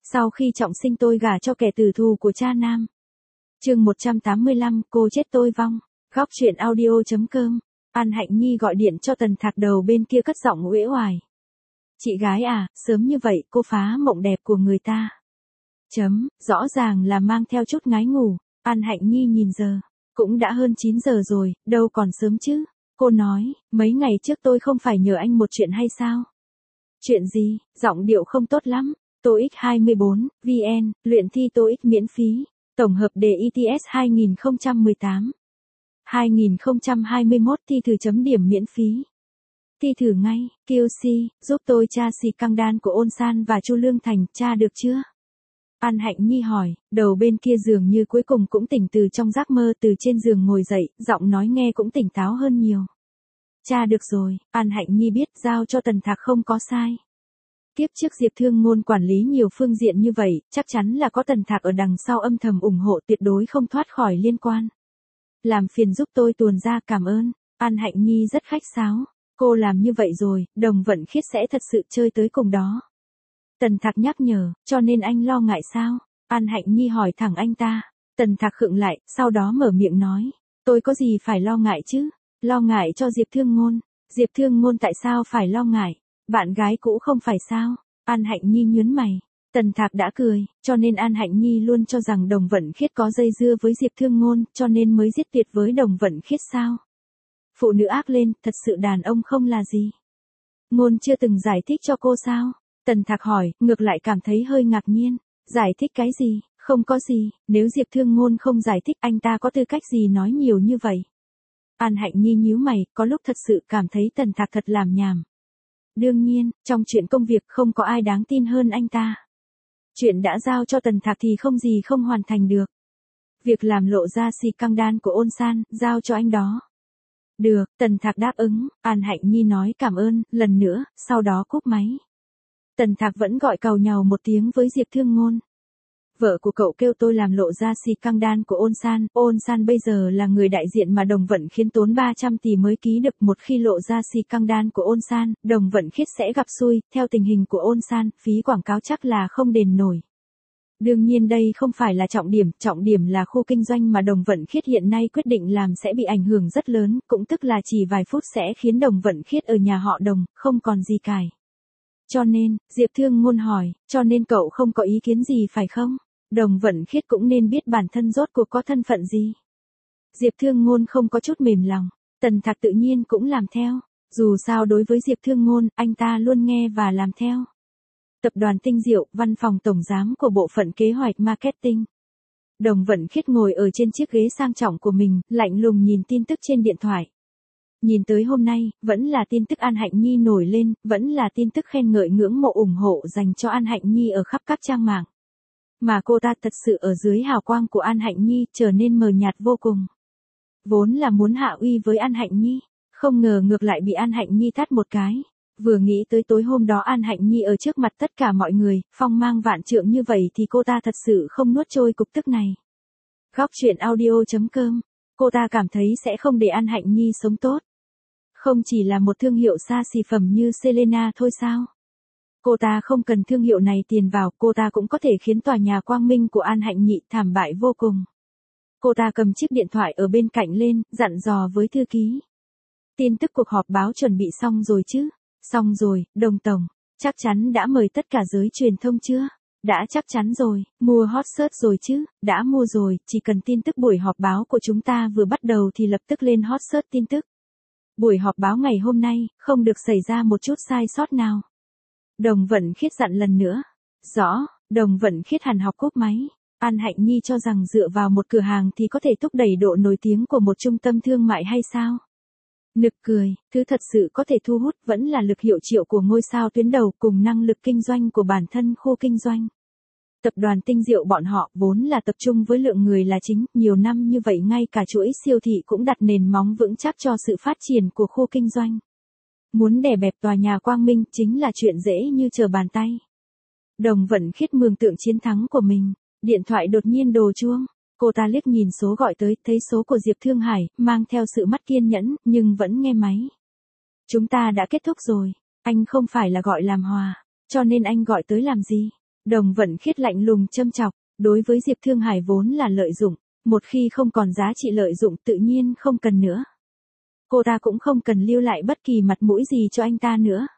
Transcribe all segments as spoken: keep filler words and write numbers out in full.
Sau khi trọng sinh tôi gả cho kẻ tử thù của cha nam. Chương một trăm tám mươi lăm, cô chết tôi vong. Góc truyện audio chấm com. An Hạnh Nhi gọi điện cho Tần Thạc đầu bên kia cất giọng uể oải. Chị gái à, sớm như vậy cô phá mộng đẹp của người ta. Chấm, rõ ràng là mang theo chút ngái ngủ. An Hạnh Nhi nhìn giờ. Cũng đã hơn chín giờ rồi, đâu còn sớm chứ. Cô nói, mấy ngày trước tôi không phải nhờ anh một chuyện hay sao? Chuyện gì? Giọng điệu không tốt lắm. TOEIC hai mươi bốn, vê en, luyện thi TOEIC miễn phí. Tổng hợp đề i ti ét hai không một tám. hai không hai mốt thi thử chấm điểm miễn phí. Thi thử ngay, quy xê, giúp tôi tra xì căng đan của Ôn San và Chu Lương Thành, tra được chưa? An Hạnh Nhi hỏi, đầu bên kia giường như cuối cùng cũng tỉnh từ trong giấc mơ, từ trên giường ngồi dậy, giọng nói nghe cũng tỉnh táo hơn nhiều. Tra được rồi, An Hạnh Nhi biết giao cho Tần Thạc không có sai. Kiếp trước Diệp Thương Ngôn quản lý nhiều phương diện như vậy, chắc chắn là có Tần Thạc ở đằng sau âm thầm ủng hộ, tuyệt đối không thoát khỏi liên quan. Làm phiền giúp tôi tuồn ra, cảm ơn. An Hạnh Nhi rất khách sáo. Cô làm như vậy rồi, Đồng Vận Khiết sẽ thật sự chơi tới cùng đó. Tần Thạc nhắc nhở, cho nên anh lo ngại sao? An Hạnh Nhi hỏi thẳng anh ta. Tần Thạc khựng lại, sau đó mở miệng nói. Tôi có gì phải lo ngại chứ? Lo ngại cho Diệp Thương Ngôn. Diệp Thương Ngôn tại sao phải lo ngại? Bạn gái cũ không phải sao? An Hạnh Nhi nhướng mày. Tần Thạc đã cười, cho nên An Hạnh Nhi luôn cho rằng Đồng Vận Khiết có dây dưa với Diệp Thương Ngôn, cho nên mới giết tuyệt với Đồng Vận Khiết sao? Phụ nữ ác lên, thật sự đàn ông không là gì. Ngôn chưa từng giải thích cho cô sao? Tần Thạc hỏi, ngược lại cảm thấy hơi ngạc nhiên. Giải thích cái gì? Không có gì, nếu Diệp Thương Ngôn không giải thích anh ta có tư cách gì nói nhiều như vậy? An Hạnh Nhi nhíu mày, có lúc thật sự cảm thấy Tần Thạc thật làm nhảm. Đương nhiên, trong chuyện công việc không có ai đáng tin hơn anh ta. Chuyện đã giao cho Tần Thạc thì không gì không hoàn thành được. Việc làm lộ ra xì căng đan của Ôn San, giao cho anh đó. Được, Tần Thạc đáp ứng, An Hạnh Nhi nói cảm ơn, lần nữa, sau đó cúp máy. Tần Thạc vẫn gọi càu nhàu một tiếng với Diệp Thương Ngôn. Vợ của cậu kêu tôi làm lộ ra xì căng đan của Ôn San, Ôn San bây giờ là người đại diện mà Đồng Vận Khiết tốn ba trăm tỷ mới ký được, một khi lộ ra xì căng đan của Ôn San, Đồng Vận Khiết sẽ gặp xui, theo tình hình của Ôn San, phí quảng cáo chắc là không đền nổi. Đương nhiên đây không phải là trọng điểm, trọng điểm là khu kinh doanh mà Đồng Vận Khiết hiện nay quyết định làm sẽ bị ảnh hưởng rất lớn, cũng tức là chỉ vài phút sẽ khiến Đồng Vận Khiết ở nhà họ Đồng, không còn gì cải. Cho nên, Diệp Thương Ngôn hỏi, cho nên cậu không có ý kiến gì phải không? Đồng Vận Khiết cũng nên biết bản thân rốt cuộc có thân phận gì. Diệp Thương Ngôn không có chút mềm lòng, Tần Thạc tự nhiên cũng làm theo. Dù sao đối với Diệp Thương Ngôn, anh ta luôn nghe và làm theo. Tập đoàn Tinh Diệu, văn phòng tổng giám của bộ phận kế hoạch marketing. Đồng Vận Khiết ngồi ở trên chiếc ghế sang trọng của mình, lạnh lùng nhìn tin tức trên điện thoại. Nhìn tới hôm nay, vẫn là tin tức An Hạnh Nhi nổi lên, vẫn là tin tức khen ngợi ngưỡng mộ ủng hộ dành cho An Hạnh Nhi ở khắp các trang mạng. Mà cô ta thật sự ở dưới hào quang của An Hạnh Nhi trở nên mờ nhạt vô cùng. Vốn là muốn hạ uy với An Hạnh Nhi, không ngờ ngược lại bị An Hạnh Nhi tát một cái. Vừa nghĩ tới tối hôm đó An Hạnh Nhi ở trước mặt tất cả mọi người, phong mang vạn trượng như vậy thì cô ta thật sự không nuốt trôi cục tức này. Góc truyện audio chấm com. Cô ta cảm thấy sẽ không để An Hạnh Nhi sống tốt. Không chỉ là một thương hiệu xa xỉ phẩm như Selena thôi sao? Cô ta không cần thương hiệu này tiền vào, cô ta cũng có thể khiến tòa nhà Quang Minh của An Hạnh Nhi thảm bại vô cùng. Cô ta cầm chiếc điện thoại ở bên cạnh lên, dặn dò với thư ký. Tin tức cuộc họp báo chuẩn bị xong rồi chứ? Xong rồi, Đồng Tổng. Chắc chắn đã mời tất cả giới truyền thông chưa? Đã chắc chắn rồi. Mua hot search rồi chứ? Đã mua rồi, chỉ cần tin tức buổi họp báo của chúng ta vừa bắt đầu thì lập tức lên hot search tin tức. Buổi họp báo ngày hôm nay, không được xảy ra một chút sai sót nào. Đồng Vận Khiết dặn lần nữa. Rõ, Đồng Vận Khiết hàn học cúp máy. An Hạnh Nhi cho rằng dựa vào một cửa hàng thì có thể thúc đẩy độ nổi tiếng của một trung tâm thương mại hay sao? Nực cười, thứ thật sự có thể thu hút vẫn là lực hiệu triệu của ngôi sao tuyến đầu cùng năng lực kinh doanh của bản thân khu kinh doanh. Tập đoàn Tinh Diệu bọn họ vốn là tập trung với lượng người là chính, nhiều năm như vậy ngay cả chuỗi siêu thị cũng đặt nền móng vững chắc cho sự phát triển của khu kinh doanh. Muốn đè bẹp tòa nhà Quang Minh chính là chuyện dễ như trở bàn tay. Đồng Vận Khiết mường tượng chiến thắng của mình, điện thoại đột nhiên đổ chuông. Cô ta liếc nhìn số gọi tới, thấy số của Diệp Thương Hải, mang theo sự mắt kiên nhẫn, nhưng vẫn nghe máy. Chúng ta đã kết thúc rồi, anh không phải là gọi làm hòa, cho nên anh gọi tới làm gì? Đồng Vận Khiết lạnh lùng châm chọc, đối với Diệp Thương Hải vốn là lợi dụng, một khi không còn giá trị lợi dụng tự nhiên không cần nữa. Cô ta cũng không cần lưu lại bất kỳ mặt mũi gì cho anh ta nữa.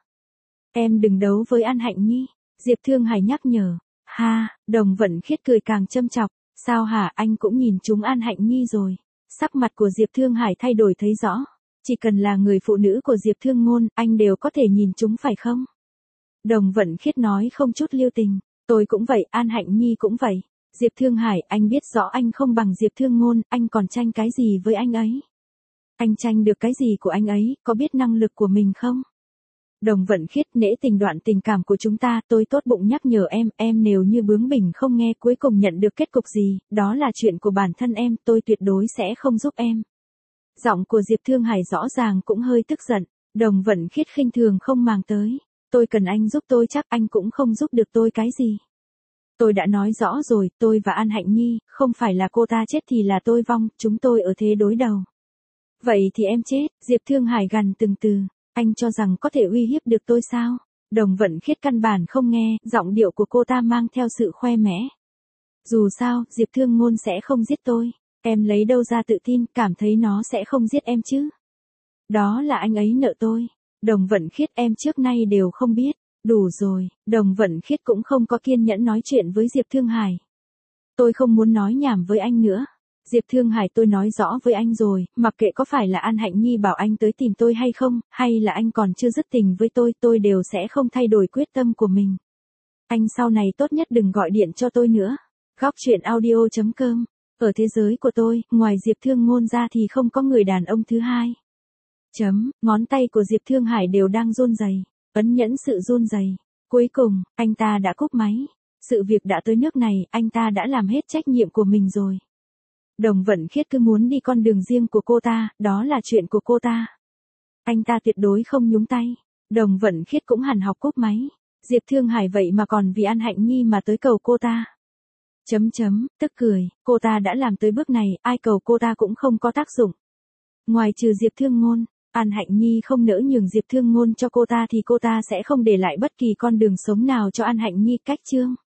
Em đừng đấu với An Hạnh Nhi, Diệp Thương Hải nhắc nhở. Ha, Đồng Vận Khiết cười càng châm chọc, sao hả, anh cũng nhìn trúng An Hạnh Nhi rồi. Sắc mặt của Diệp Thương Hải thay đổi thấy rõ, chỉ cần là người phụ nữ của Diệp Thương Ngôn, anh đều có thể nhìn trúng phải không? Đồng Vận Khiết nói không chút lưu tình, tôi cũng vậy, An Hạnh Nhi cũng vậy. Diệp Thương Hải, anh biết rõ anh không bằng Diệp Thương Ngôn, anh còn tranh cái gì với anh ấy? Anh tranh được cái gì của anh ấy, có biết năng lực của mình không? Đồng Vận Khiết, nể tình đoạn tình cảm của chúng ta, tôi tốt bụng nhắc nhở em, em nếu như bướng bỉnh không nghe cuối cùng nhận được kết cục gì, đó là chuyện của bản thân em, tôi tuyệt đối sẽ không giúp em. Giọng của Diệp Thương Hải rõ ràng cũng hơi tức giận, Đồng Vận Khiết khinh thường không màng tới, tôi cần anh giúp tôi chắc anh cũng không giúp được tôi cái gì. Tôi đã nói rõ rồi, tôi và An Hạnh Nhi, không phải là cô ta chết thì là tôi vong, chúng tôi ở thế đối đầu. Vậy thì em chết, Diệp Thương Hải gằn từng từ, anh cho rằng có thể uy hiếp được tôi sao? Đồng Vận Khiết căn bản không nghe, giọng điệu của cô ta mang theo sự khoe mẽ. Dù sao, Diệp Thương Ngôn sẽ không giết tôi, em lấy đâu ra tự tin, cảm thấy nó sẽ không giết em chứ? Đó là anh ấy nợ tôi. Đồng Vận Khiết, em trước nay đều không biết. Đủ rồi, Đồng Vận Khiết cũng không có kiên nhẫn nói chuyện với Diệp Thương Hải. Tôi không muốn nói nhảm với anh nữa. Diệp Thương Hải, tôi nói rõ với anh rồi, mặc kệ có phải là An Hạnh Nhi bảo anh tới tìm tôi hay không, hay là anh còn chưa dứt tình với tôi, tôi đều sẽ không thay đổi quyết tâm của mình. Anh sau này tốt nhất đừng gọi điện cho tôi nữa. Góc truyện audio chấm com. Ở thế giới của tôi, ngoài Diệp Thương Ngôn ra thì không có người đàn ông thứ hai. Chấm, ngón tay của Diệp Thương Hải đều đang run rẩy, ẩn nhẫn sự run rẩy. Cuối cùng, anh ta đã cúp máy. Sự việc đã tới nước này, anh ta đã làm hết trách nhiệm của mình rồi. Đồng Vận Khiết cứ muốn đi con đường riêng của cô ta, đó là chuyện của cô ta. Anh ta tuyệt đối không nhúng tay. Đồng Vận Khiết cũng hẳn học cúp máy. Diệp Thương Hải vậy mà còn vì An Hạnh Nhi mà tới cầu cô ta. Chấm chấm, tức cười, cô ta đã làm tới bước này, ai cầu cô ta cũng không có tác dụng. Ngoài trừ Diệp Thương Ngôn, An Hạnh Nhi không nỡ nhường Diệp Thương Ngôn cho cô ta thì cô ta sẽ không để lại bất kỳ con đường sống nào cho An Hạnh Nhi. Cách chương